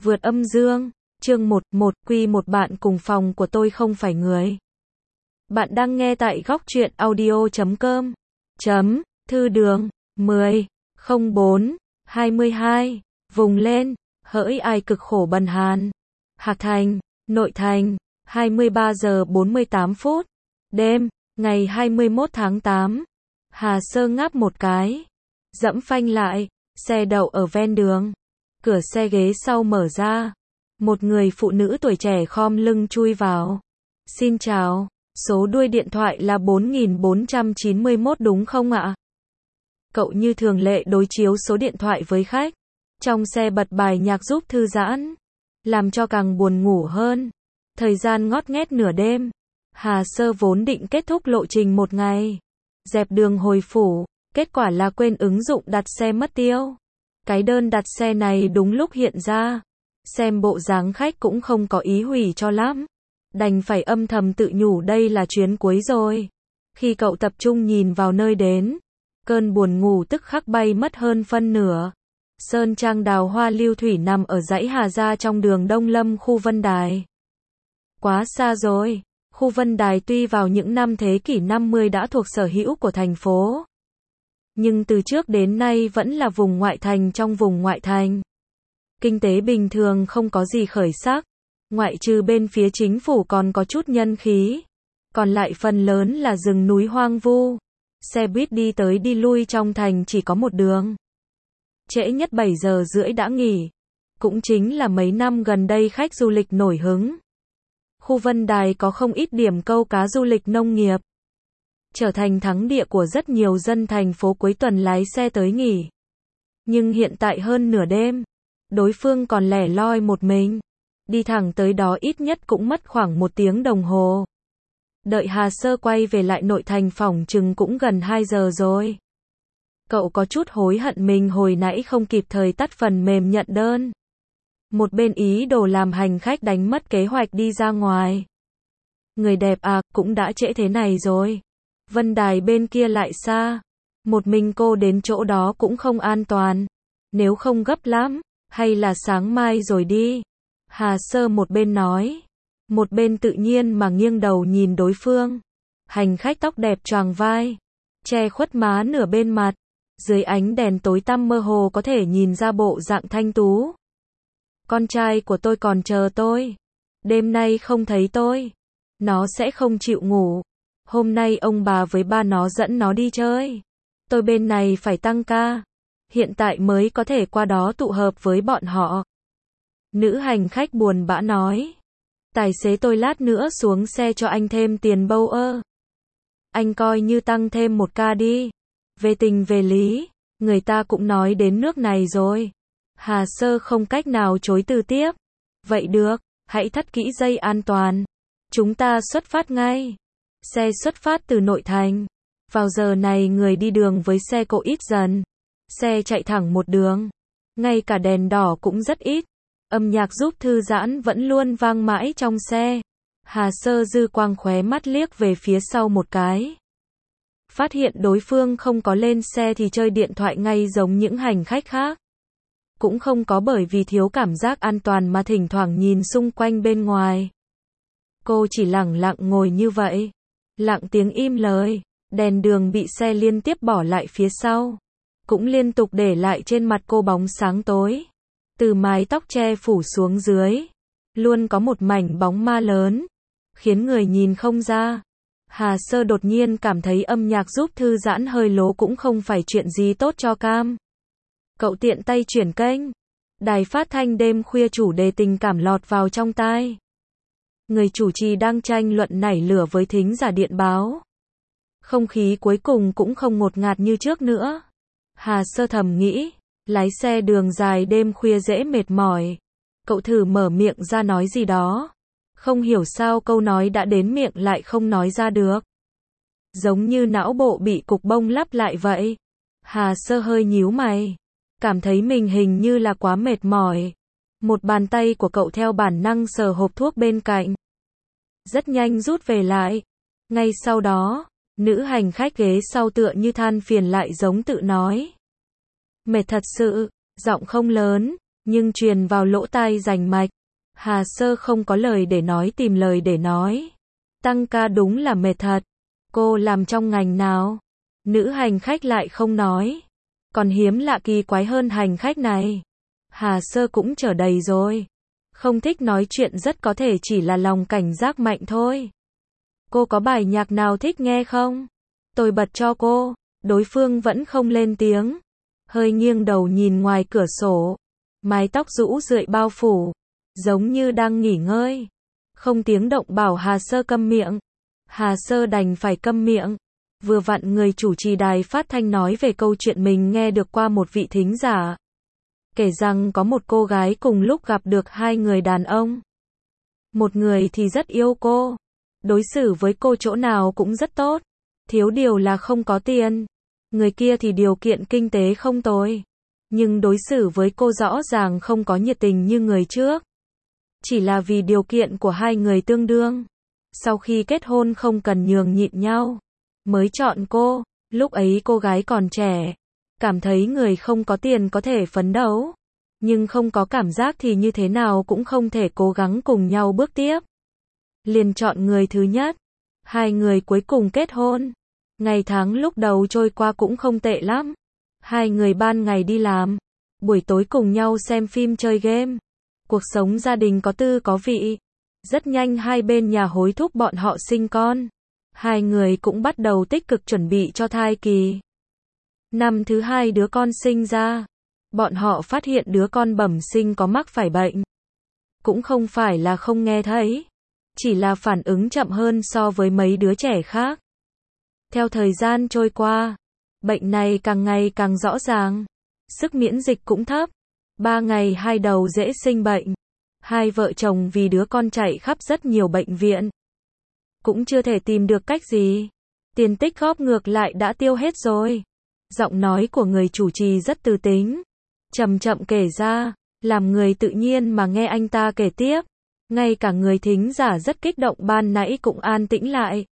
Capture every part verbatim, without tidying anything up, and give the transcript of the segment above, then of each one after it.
Vượt âm dương, chương một, một, quy một bạn cùng phòng của tôi không phải người. Bạn đang nghe tại góc truyện audio chấm com. Chấm, thư đường, mười, không bốn, hai mươi hai, vùng lên, hỡi ai cực khổ bần hàn. Hạc Thành, Nội Thành, hai mươi ba giờ bốn mươi tám phút, đêm, ngày hai mươi mốt tháng tám. Hà Sơ ngáp một cái, dẫm phanh lại, xe đậu ở ven đường. Cửa xe ghế sau mở ra. Một người phụ nữ tuổi trẻ khom lưng chui vào. Xin chào, số đuôi điện thoại là bốn nghìn bốn trăm chín mươi mốt đúng không ạ? Cậu như thường lệ đối chiếu số điện thoại với khách. Trong xe bật bài nhạc giúp thư giãn, làm cho càng buồn ngủ hơn. Thời gian ngót nghét nửa đêm. Hà Sơ vốn định kết thúc lộ trình một ngày, dẹp đường hồi phủ, kết quả là quên ứng dụng đặt xe mất tiêu. Cái đơn đặt xe này đúng lúc hiện ra, xem bộ dáng khách cũng không có ý hủy cho lắm, đành phải âm thầm tự nhủ đây là chuyến cuối rồi. Khi cậu tập trung nhìn vào nơi đến, cơn buồn ngủ tức khắc bay mất hơn phân nửa. Sơn trang đào hoa lưu thủy nằm ở dãy Hà Gia trong đường Đông Lâm khu Vân Đài. Quá xa rồi, khu Vân Đài tuy vào những năm thế kỷ năm mươi đã thuộc sở hữu của thành phố, nhưng từ trước đến nay vẫn là vùng ngoại thành trong vùng ngoại thành. Kinh tế bình thường không có gì khởi sắc, ngoại trừ bên phía chính phủ còn có chút nhân khí, còn lại phần lớn là rừng núi hoang vu. Xe buýt đi tới đi lui trong thành chỉ có một đường. Trễ nhất bảy giờ rưỡi đã nghỉ. Cũng chính là mấy năm gần đây khách du lịch nổi hứng. Khu Vân Đài có không ít điểm câu cá du lịch nông nghiệp, trở thành thắng địa của rất nhiều dân thành phố cuối tuần lái xe tới nghỉ. Nhưng hiện tại hơn nửa đêm, đối phương còn lẻ loi một mình. Đi thẳng tới đó ít nhất cũng mất khoảng một tiếng đồng hồ. Đợi Hà Sơ quay về lại nội thành phỏng chừng cũng gần hai giờ rồi. Cậu có chút hối hận mình hồi nãy không kịp thời tắt phần mềm nhận đơn. Một bên ý đồ làm hành khách đánh mất kế hoạch đi ra ngoài. Người đẹp à, cũng đã trễ thế này rồi. Vân Đài bên kia lại xa. Một mình cô đến chỗ đó cũng không an toàn. Nếu không gấp lắm, hay là sáng mai rồi đi. Hà Sơ một bên nói, một bên tự nhiên mà nghiêng đầu nhìn đối phương. Hành khách tóc đẹp choàng vai, che khuất má nửa bên mặt. Dưới ánh đèn tối tăm mơ hồ có thể nhìn ra bộ dạng thanh tú. Con trai của tôi còn chờ tôi. Đêm nay không thấy tôi, nó sẽ không chịu ngủ. Hôm nay ông bà với ba nó dẫn nó đi chơi. Tôi bên này phải tăng ca. Hiện tại mới có thể qua đó tụ hợp với bọn họ. Nữ hành khách buồn bã nói. Tài xế tôi lát nữa xuống xe cho anh thêm tiền bâu ơ. Anh coi như tăng thêm một ca đi. Về tình về lý, người ta cũng nói đến nước này rồi. Hà Sơ không cách nào chối từ tiếp. Vậy được, hãy thắt kỹ dây an toàn. Chúng ta xuất phát ngay. Xe xuất phát từ nội thành. Vào giờ này người đi đường với xe cộ ít dần. Xe chạy thẳng một đường. Ngay cả đèn đỏ cũng rất ít. Âm nhạc giúp thư giãn vẫn luôn vang mãi trong xe. Hà Sơ dư quang khóe mắt liếc về phía sau một cái. Phát hiện đối phương không có lên xe thì chơi điện thoại ngay giống những hành khách khác. Cũng không có bởi vì thiếu cảm giác an toàn mà thỉnh thoảng nhìn xung quanh bên ngoài. Cô chỉ lẳng lặng ngồi như vậy. Lặng tiếng im lời. Đèn đường bị xe liên tiếp bỏ lại phía sau. Cũng liên tục để lại trên mặt cô bóng sáng tối. Từ mái tóc che phủ xuống dưới, luôn có một mảnh bóng ma lớn, khiến người nhìn không ra. Hà Sơ đột nhiên cảm thấy âm nhạc giúp thư giãn hơi lố cũng không phải chuyện gì tốt cho cam. Cậu tiện tay chuyển kênh. Đài phát thanh đêm khuya chủ đề tình cảm lọt vào trong tai. Người chủ trì đang tranh luận nảy lửa với thính giả điện báo. Không khí cuối cùng cũng không ngột ngạt như trước nữa. Hà Sơ thầm nghĩ, lái xe đường dài đêm khuya dễ mệt mỏi. Cậu thử mở miệng ra nói gì đó. Không hiểu sao câu nói đã đến miệng lại không nói ra được. Giống như não bộ bị cục bông lắp lại vậy. Hà Sơ hơi nhíu mày. Cảm thấy mình hình như là quá mệt mỏi. Một bàn tay của cậu theo bản năng sờ hộp thuốc bên cạnh. Rất nhanh rút về lại. Ngay sau đó, nữ hành khách ghế sau tựa như than phiền lại giống tự nói. Mệt thật sự, giọng không lớn, nhưng truyền vào lỗ tai rành mạch. Hà Sơ không có lời để nói tìm lời để nói. Tăng ca đúng là mệt thật. Cô làm trong ngành nào? Nữ hành khách lại không nói. Còn hiếm lạ kỳ quái hơn hành khách này. Hà Sơ cũng trở đầy rồi. Không thích nói chuyện rất có thể chỉ là lòng cảnh giác mạnh thôi. Cô có bài nhạc nào thích nghe không? Tôi bật cho cô. Đối phương vẫn không lên tiếng. Hơi nghiêng đầu nhìn ngoài cửa sổ. Mái tóc rũ rượi bao phủ. Giống như đang nghỉ ngơi. Không tiếng động bảo Hà Sơ câm miệng. Hà Sơ đành phải câm miệng. Vừa vặn người chủ trì đài phát thanh nói về câu chuyện mình nghe được qua một vị thính giả. Kể rằng có một cô gái cùng lúc gặp được hai người đàn ông. Một người thì rất yêu cô. Đối xử với cô chỗ nào cũng rất tốt. Thiếu điều là không có tiền. Người kia thì điều kiện kinh tế không tồi. Nhưng đối xử với cô rõ ràng không có nhiệt tình như người trước. Chỉ là vì điều kiện của hai người tương đương. Sau khi kết hôn không cần nhường nhịn nhau. Mới chọn cô. Lúc ấy cô gái còn trẻ. Cảm thấy người không có tiền có thể phấn đấu. Nhưng không có cảm giác thì như thế nào cũng không thể cố gắng cùng nhau bước tiếp. Liền chọn người thứ nhất. Hai người cuối cùng kết hôn. Ngày tháng lúc đầu trôi qua cũng không tệ lắm. Hai người ban ngày đi làm. Buổi tối cùng nhau xem phim chơi game. Cuộc sống gia đình có tư có vị. Rất nhanh hai bên nhà hối thúc bọn họ sinh con. Hai người cũng bắt đầu tích cực chuẩn bị cho thai kỳ. Năm thứ hai đứa con sinh ra. Bọn họ phát hiện đứa con bẩm sinh có mắc phải bệnh. Cũng không phải là không nghe thấy. Chỉ là phản ứng chậm hơn so với mấy đứa trẻ khác. Theo thời gian trôi qua, bệnh này càng ngày càng rõ ràng. Sức miễn dịch cũng thấp. Ba ngày hai đầu dễ sinh bệnh. Hai vợ chồng vì đứa con chạy khắp rất nhiều bệnh viện. Cũng chưa thể tìm được cách gì. Tiền tích góp ngược lại đã tiêu hết rồi. Giọng nói của người chủ trì rất từ tính. Chậm chậm kể ra, làm người tự nhiên mà nghe anh ta kể tiếp. Ngay cả người thính giả rất kích động ban nãy cũng an tĩnh lại.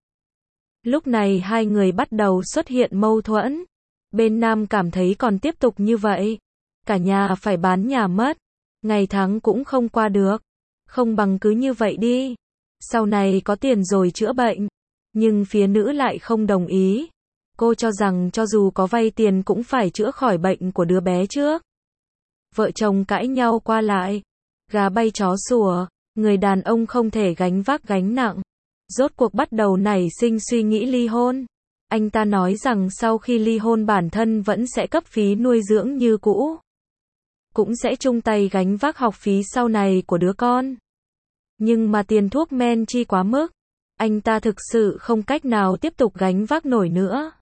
Lúc này hai người bắt đầu xuất hiện mâu thuẫn. Bên nam cảm thấy còn tiếp tục như vậy. Cả nhà phải bán nhà mất. Ngày tháng cũng không qua được. Không bằng cứ như vậy đi. Sau này có tiền rồi chữa bệnh. Nhưng phía nữ lại không đồng ý. Cô cho rằng cho dù có vay tiền cũng phải chữa khỏi bệnh của đứa bé trước. Vợ chồng cãi nhau qua lại. Gà bay chó sủa. Người đàn ông không thể gánh vác gánh nặng. Rốt cuộc bắt đầu nảy sinh suy nghĩ ly hôn. Anh ta nói rằng sau khi ly hôn bản thân vẫn sẽ cấp phí nuôi dưỡng như cũ. Cũng sẽ chung tay gánh vác học phí sau này của đứa con. Nhưng mà tiền thuốc men chi quá mức. Anh ta thực sự không cách nào tiếp tục gánh vác nổi nữa.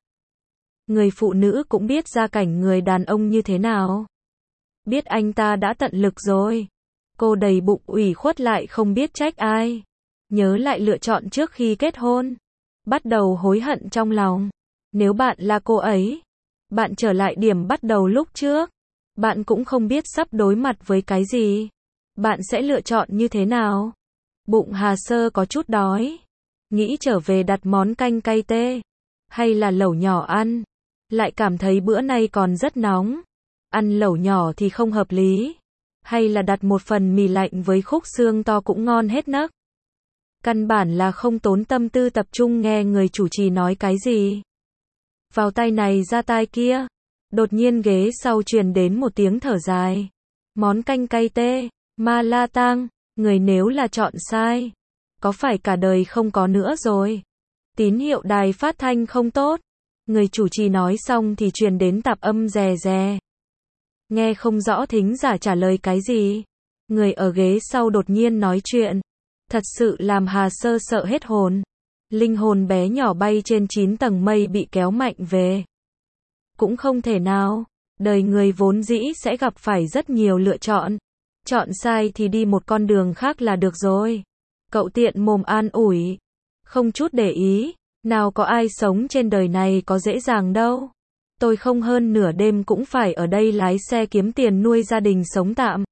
Người phụ nữ cũng biết gia cảnh người đàn ông như thế nào. Biết anh ta đã tận lực rồi. Cô đầy bụng ủy khuất lại không biết trách ai. Nhớ lại lựa chọn trước khi kết hôn. Bắt đầu hối hận trong lòng. Nếu bạn là cô ấy, bạn trở lại điểm bắt đầu lúc trước. Bạn cũng không biết sắp đối mặt với cái gì. Bạn sẽ lựa chọn như thế nào? Bụng Hà Sơ có chút đói. Nghĩ trở về đặt món canh cay tê. Hay là lẩu nhỏ ăn. Lại cảm thấy bữa nay còn rất nóng. Ăn lẩu nhỏ thì không hợp lý. Hay là đặt một phần mì lạnh với khúc xương to cũng ngon hết nấc. Căn bản là không tốn tâm tư tập trung nghe người chủ trì nói cái gì. Vào tai này ra tai kia. Đột nhiên ghế sau truyền đến một tiếng thở dài. Món canh cay tê, ma la tang, người nếu là chọn sai. Có phải cả đời không có nữa rồi. Tín hiệu đài phát thanh không tốt. Người chủ trì nói xong thì truyền đến tạp âm rè rè. Nghe không rõ thính giả trả lời cái gì. Người ở ghế sau đột nhiên nói chuyện. Thật sự làm Hà Sơ sợ hết hồn. Linh hồn bé nhỏ bay trên chín tầng mây bị kéo mạnh về. Cũng không thể nào. Đời người vốn dĩ sẽ gặp phải rất nhiều lựa chọn. Chọn sai thì đi một con đường khác là được rồi. Cậu tiện mồm an ủi. Không chút để ý. Nào có ai sống trên đời này có dễ dàng đâu. Tôi không hơn nửa đêm cũng phải ở đây lái xe kiếm tiền nuôi gia đình sống tạm.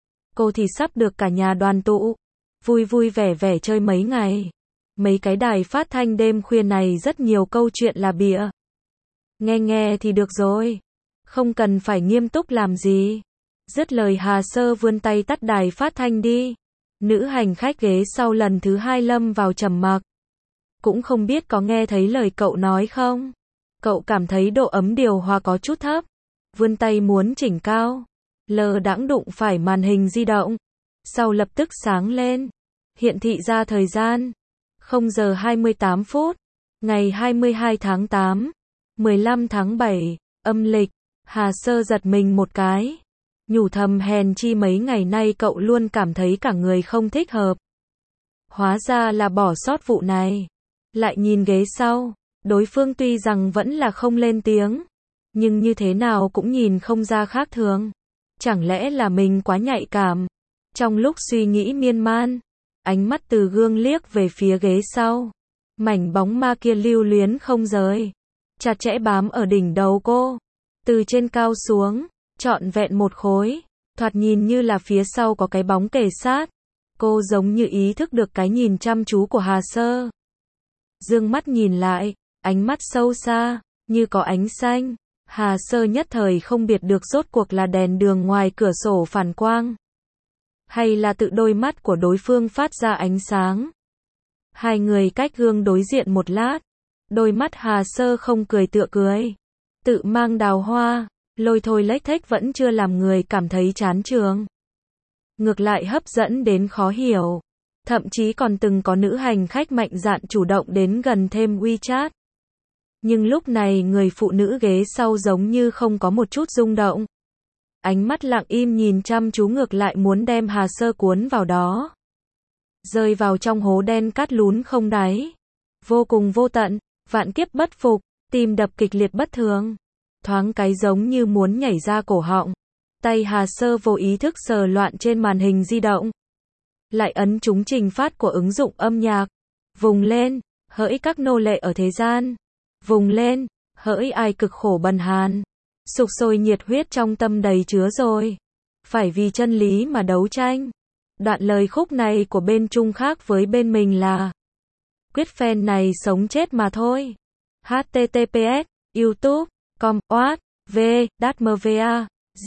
Cô thì sắp được cả nhà đoàn tụ. Vui vui vẻ vẻ chơi mấy ngày. Mấy cái đài phát thanh đêm khuya này rất nhiều câu chuyện là bịa. Nghe nghe thì được rồi. Không cần phải nghiêm túc làm gì. Dứt lời Hà Sơ vươn tay tắt đài phát thanh đi. Nữ hành khách ghế sau lần thứ hai lâm vào trầm mặc. Cũng không biết có nghe thấy lời cậu nói không? Cậu cảm thấy độ ấm điều hòa có chút thấp. Vươn tay muốn chỉnh cao. Lờ đãng đụng phải màn hình di động. Sau lập tức sáng lên. Hiện thị ra thời gian. không giờ hai mươi tám phút. Ngày hai mươi hai tháng tám. mười lăm tháng bảy. Âm lịch. Hà Sơ giật mình một cái. Nhủ thầm hèn chi mấy ngày nay cậu luôn cảm thấy cả người không thích hợp. Hóa ra là bỏ sót vụ này. Lại nhìn ghế sau. Đối phương tuy rằng vẫn là không lên tiếng. Nhưng như thế nào cũng nhìn không ra khác thường. Chẳng lẽ là mình quá nhạy cảm? Trong lúc suy nghĩ miên man, ánh mắt từ gương liếc về phía ghế sau. Mảnh bóng ma kia lưu luyến không rời. Chặt chẽ bám ở đỉnh đầu cô. Từ trên cao xuống, trọn vẹn một khối. Thoạt nhìn như là phía sau có cái bóng kề sát. Cô giống như ý thức được cái nhìn chăm chú của Hà Sơ. Dương mắt nhìn lại, ánh mắt sâu xa, như có ánh xanh. Hà Sơ nhất thời không biệt được rốt cuộc là đèn đường ngoài cửa sổ phản quang. Hay là tự đôi mắt của đối phương phát ra ánh sáng. Hai người cách gương đối diện một lát. Đôi mắt Hà Sơ không cười tựa cười. Tự mang đào hoa, lôi thôi lếch thếch vẫn chưa làm người cảm thấy chán chường. Ngược lại hấp dẫn đến khó hiểu. Thậm chí còn từng có nữ hành khách mạnh dạn chủ động đến gần thêm WeChat. Nhưng lúc này người phụ nữ ghế sau giống như không có một chút rung động. Ánh mắt lặng im nhìn chăm chú ngược lại muốn đem Hà Sơ cuốn vào đó. Rơi vào trong hố đen cát lún không đáy. Vô cùng vô tận, vạn kiếp bất phục, tim đập kịch liệt bất thường. Thoáng cái giống như muốn nhảy ra cổ họng. Tay Hà Sơ vô ý thức sờ loạn trên màn hình di động. Lại ấn trúng trình phát của ứng dụng âm nhạc. Vùng lên, hỡi các nô lệ ở thế gian. Vùng lên, hỡi ai cực khổ bần hàn. Sục sôi nhiệt huyết trong tâm đầy chứa rồi. Phải vì chân lý mà đấu tranh. Đoạn lời khúc này của bên Trung khác với bên mình là quyết fan này sống chết mà thôi. H T T P S, YouTube, com, oat, v, datmva,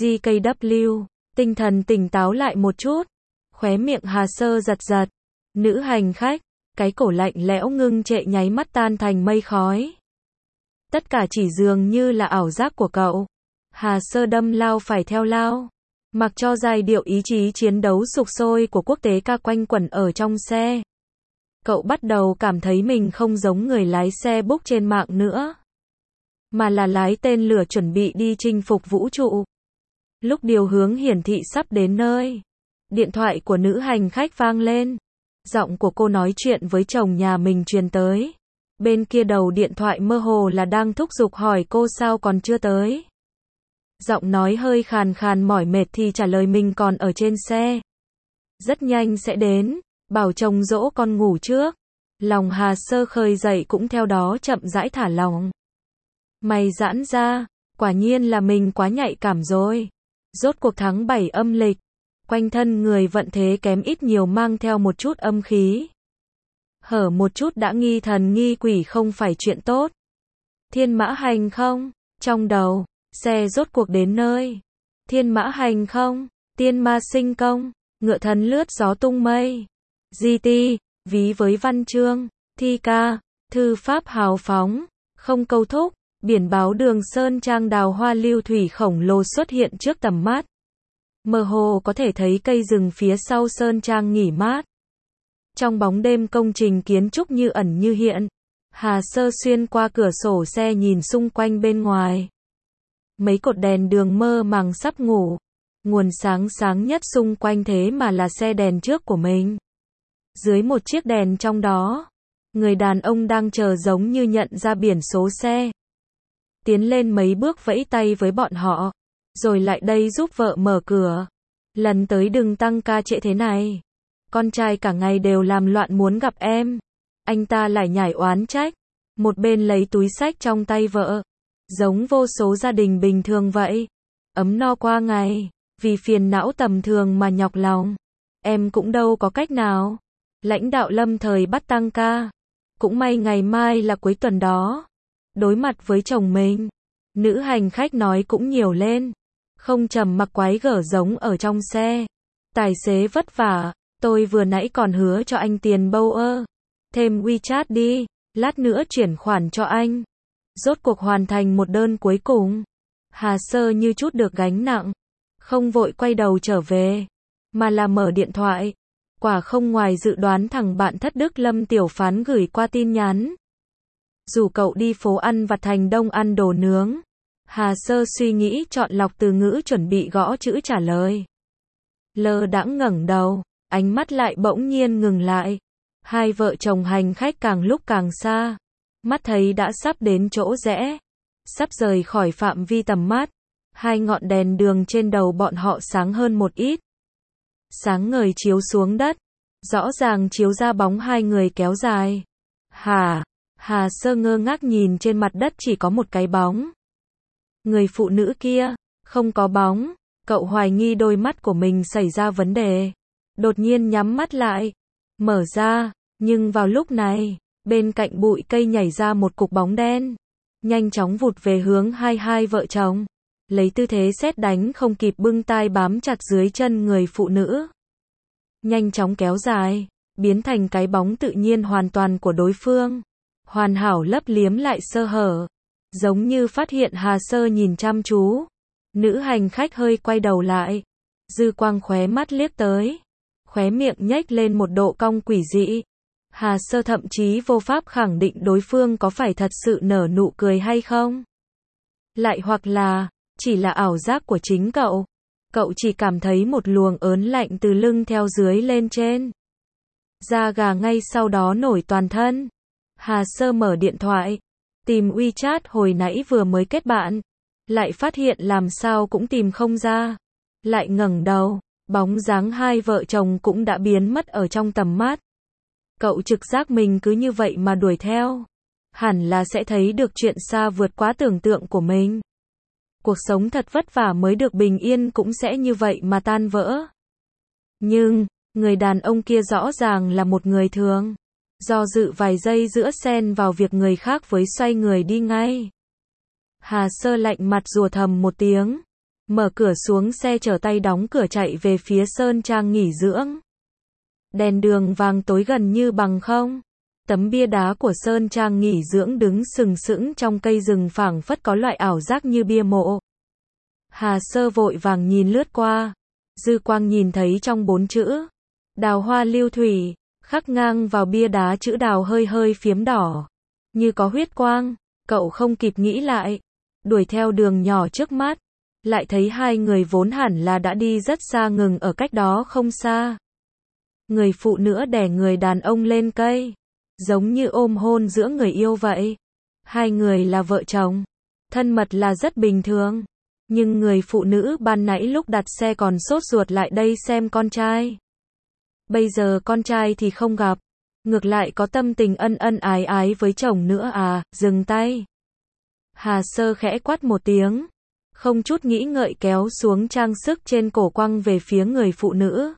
gkw. Tinh thần tỉnh táo lại một chút. Khóe miệng Hà Sơ giật giật. Nữ hành khách, cái cổ lạnh lẽo ngưng trệ nháy mắt tan thành mây khói. Tất cả chỉ dường như là ảo giác của cậu. Hà Sơ đâm lao phải theo lao. Mặc cho giai điệu ý chí chiến đấu sục sôi của quốc tế ca quanh quẩn ở trong xe. Cậu bắt đầu cảm thấy mình không giống người lái xe book trên mạng nữa. Mà là lái tên lửa chuẩn bị đi chinh phục vũ trụ. Lúc điều hướng hiển thị sắp đến nơi. Điện thoại của nữ hành khách vang lên. Giọng của cô nói chuyện với chồng nhà mình truyền tới. Bên kia đầu điện thoại mơ hồ là đang thúc giục hỏi cô sao còn chưa tới. Giọng nói hơi khàn khàn mỏi mệt thì trả lời mình còn ở trên xe. Rất nhanh sẽ đến, bảo chồng dỗ con ngủ trước. Lòng Hà Sơ khơi dậy cũng theo đó chậm rãi thả lòng. Mày giãn ra, quả nhiên là mình quá nhạy cảm rồi. Rốt cuộc tháng bảy âm lịch, quanh thân người vận thế kém ít nhiều mang theo một chút âm khí. Hở một chút đã nghi thần nghi quỷ không phải chuyện tốt. Thiên mã hành không? Trong đầu, xe rốt cuộc đến nơi. Thiên mã hành không? Tiên ma sinh công, ngựa thần lướt gió tung mây. giê tê, ví với văn chương, thi ca, thư pháp hào phóng, không câu thúc, biển báo đường sơn trang đào hoa lưu thủy khổng lồ xuất hiện trước tầm mắt. Mơ hồ có thể thấy cây rừng phía sau sơn trang nghỉ mát. Trong bóng đêm công trình kiến trúc như ẩn như hiện. Hà Sơ xuyên qua cửa sổ xe nhìn xung quanh bên ngoài. Mấy cột đèn đường mơ màng sắp ngủ. Nguồn sáng sáng nhất xung quanh thế mà là xe đèn trước của mình. Dưới một chiếc đèn trong đó, người đàn ông đang chờ giống như nhận ra biển số xe. Tiến lên mấy bước vẫy tay với bọn họ, rồi lại đây giúp vợ mở cửa. Lần tới đừng tăng ca trễ thế này. Con trai cả ngày đều làm loạn muốn gặp em. Anh ta lại nhảy oán trách. Một bên lấy túi xách trong tay vợ. Giống vô số gia đình bình thường vậy. Ấm no qua ngày. Vì phiền não tầm thường mà nhọc lòng. Em cũng đâu có cách nào. Lãnh đạo lâm thời bắt tăng ca. Cũng may ngày mai là cuối tuần đó. Đối mặt với chồng mình, nữ hành khách nói cũng nhiều lên. Không trầm mặc quái gở giống ở trong xe. Tài xế vất vả, tôi vừa nãy còn hứa cho anh tiền bâu ơ. Thêm WeChat đi, lát nữa chuyển khoản cho anh. Rốt cuộc hoàn thành một đơn cuối cùng. Hà Sơ như chút được gánh nặng. Không vội quay đầu trở về, mà là mở điện thoại. Quả không ngoài dự đoán thằng bạn thất đức Lâm Tiểu Phán gửi qua tin nhắn. Rủ cậu đi phố ăn vặt Thành Đông ăn đồ nướng. Hà Sơ suy nghĩ chọn lọc từ ngữ chuẩn bị gõ chữ trả lời. Lơ đãng ngẩng đầu, ánh mắt lại bỗng nhiên ngừng lại. Hai vợ chồng hành khách càng lúc càng xa. Mắt thấy đã sắp đến chỗ rẽ. Sắp rời khỏi phạm vi tầm mắt. Hai ngọn đèn đường trên đầu bọn họ sáng hơn một ít. Sáng ngời chiếu xuống đất. Rõ ràng chiếu ra bóng hai người kéo dài. Hà, Hà Sơ ngơ ngác nhìn trên mặt đất chỉ có một cái bóng. Người phụ nữ kia, không có bóng. Cậu hoài nghi đôi mắt của mình xảy ra vấn đề. Đột nhiên nhắm mắt lại. Mở ra, nhưng vào lúc này, bên cạnh bụi cây nhảy ra một cục bóng đen. Nhanh chóng vụt về hướng hai hai vợ chồng. Lấy tư thế sét đánh không kịp bưng tai bám chặt dưới chân người phụ nữ. Nhanh chóng kéo dài, biến thành cái bóng tự nhiên hoàn toàn của đối phương. Hoàn hảo lấp liếm lại sơ hở. Giống như phát hiện Hà Sơ nhìn chăm chú. Nữ hành khách hơi quay đầu lại. Dư quang khóe mắt liếc tới. Khóe miệng nhếch lên một độ cong quỷ dị. Hà Sơ thậm chí vô pháp khẳng định đối phương có phải thật sự nở nụ cười hay không. Lại hoặc là, chỉ là ảo giác của chính cậu. Cậu chỉ cảm thấy một luồng ớn lạnh từ lưng theo dưới lên trên. Da gà ngay sau đó nổi toàn thân. Hà Sơ mở điện thoại. Tìm WeChat hồi nãy vừa mới kết bạn. Lại phát hiện làm sao cũng tìm không ra. Lại ngẩng đầu. Bóng dáng hai vợ chồng cũng đã biến mất ở trong tầm mắt. Cậu trực giác mình cứ như vậy mà đuổi theo. Hẳn là sẽ thấy được chuyện xa vượt quá tưởng tượng của mình. Cuộc sống thật vất vả mới được bình yên cũng sẽ như vậy mà tan vỡ. Nhưng, người đàn ông kia rõ ràng là một người thường. Do dự vài giây giữa xen vào việc người khác với xoay người đi ngay. Hà Sơ lạnh mặt rủa thầm một tiếng. Mở cửa xuống xe chở tay đóng cửa chạy về phía Sơn Trang nghỉ dưỡng. Đèn đường vàng tối gần như bằng không. Tấm bia đá của Sơn Trang nghỉ dưỡng đứng sừng sững trong cây rừng phảng phất có loại ảo giác như bia mộ. Hà Sơ vội vàng nhìn lướt qua. Dư quang nhìn thấy trong bốn chữ. Đào hoa lưu thủy, khắc ngang vào bia đá chữ đào hơi hơi phiếm đỏ. Như có huyết quang, cậu không kịp nghĩ lại. Đuổi theo đường nhỏ trước mắt. Lại thấy hai người vốn hẳn là đã đi rất xa ngừng ở cách đó không xa. Người phụ nữ đè người đàn ông lên cây. Giống như ôm hôn giữa người yêu vậy. Hai người là vợ chồng. Thân mật là rất bình thường. Nhưng người phụ nữ ban nãy lúc đặt xe còn sốt ruột lại đây xem con trai. Bây giờ con trai thì không gặp. Ngược lại có tâm tình ân ân ái ái với chồng nữa à, dừng tay. Hà Sơ khẽ quát một tiếng. Không chút nghĩ ngợi kéo xuống trang sức trên cổ quăng về phía người phụ nữ.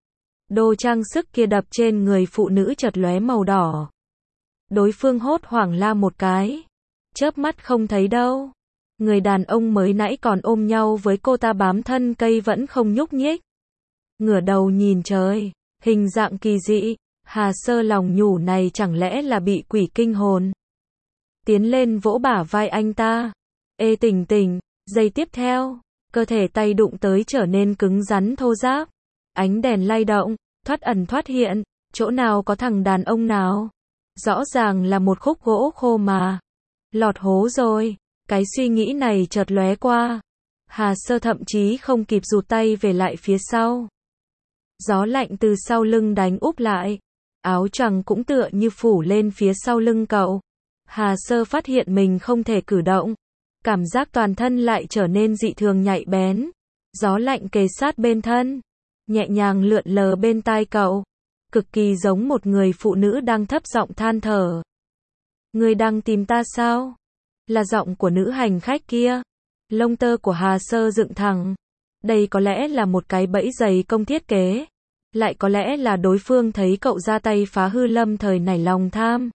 Đồ trang sức kia đập trên người phụ nữ chợt lóe màu đỏ. Đối phương hốt hoảng la một cái. Chớp mắt không thấy đâu. Người đàn ông mới nãy còn ôm nhau với cô ta bám thân cây vẫn không nhúc nhích. Ngửa đầu nhìn trời, hình dạng kỳ dị. Hà Sơ lòng nhủ này chẳng lẽ là bị quỷ kinh hồn. Tiến lên vỗ bả vai anh ta. Ê tỉnh tỉnh. Giây tiếp theo, cơ thể tay đụng tới trở nên cứng rắn thô ráp. Ánh đèn lay động, thoát ẩn thoát hiện, chỗ nào có thằng đàn ông nào. Rõ ràng là một khúc gỗ khô mà. Lọt hố rồi, cái suy nghĩ này chợt lóe qua. Hà Sơ thậm chí không kịp rụt tay về lại phía sau. Gió lạnh từ sau lưng đánh úp lại. Áo choàng cũng tựa như phủ lên phía sau lưng cậu. Hà Sơ phát hiện mình không thể cử động. Cảm giác toàn thân lại trở nên dị thường nhạy bén. Gió lạnh kề sát bên thân. Nhẹ nhàng lượn lờ bên tai cậu. Cực kỳ giống một người phụ nữ đang thấp giọng than thở. Người đang tìm ta sao? Là giọng của nữ hành khách kia. Lông tơ của Hà Sơ dựng thẳng. Đây có lẽ là một cái bẫy dày công thiết kế. Lại có lẽ là đối phương thấy cậu ra tay phá hư lâm thời nảy lòng tham.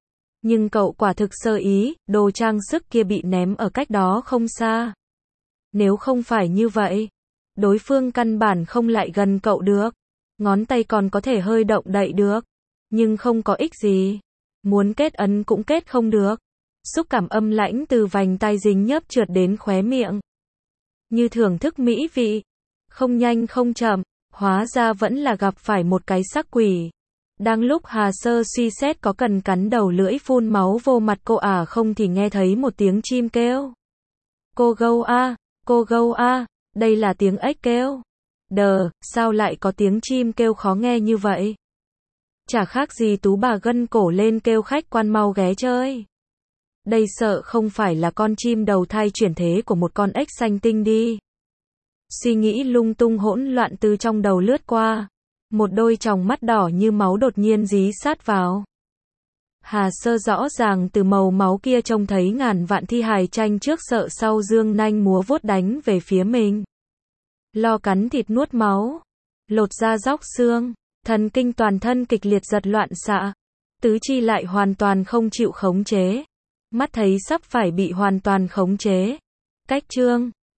Nhưng cậu quả thực sơ ý, đồ trang sức kia bị ném ở cách đó không xa. Nếu không phải như vậy, đối phương căn bản không lại gần cậu được. Ngón tay còn có thể hơi động đậy được, nhưng không có ích gì. Muốn kết ấn cũng kết không được. Xúc cảm âm lãnh từ vành tai dính nhớp trượt đến khóe miệng. Như thưởng thức mỹ vị. Không nhanh không chậm, hóa ra vẫn là gặp phải một cái sắc quỷ. Đang lúc Hà Sơ suy xét có cần cắn đầu lưỡi phun máu vô mặt cô à không thì nghe thấy một tiếng chim kêu. Cô gâu a, cô gâu a, đây là tiếng ếch kêu. Đờ, sao lại có tiếng chim kêu khó nghe như vậy? Chả khác gì tú bà gân cổ lên kêu khách quan mau ghé chơi. Đây sợ không phải là con chim đầu thai chuyển thế của một con ếch xanh tinh đi. Suy nghĩ lung tung hỗn loạn từ trong đầu lướt qua. Một đôi tròng mắt đỏ như máu đột nhiên dí sát vào. Hà Sơ rõ ràng từ màu máu kia trông thấy ngàn vạn thi hài tranh trước sợ sau dương nanh múa vuốt đánh về phía mình. Lo cắn thịt nuốt máu, lột da róc xương, thần kinh toàn thân kịch liệt giật loạn xạ, tứ chi lại hoàn toàn không chịu khống chế. Mắt thấy sắp phải bị hoàn toàn khống chế. Cách chương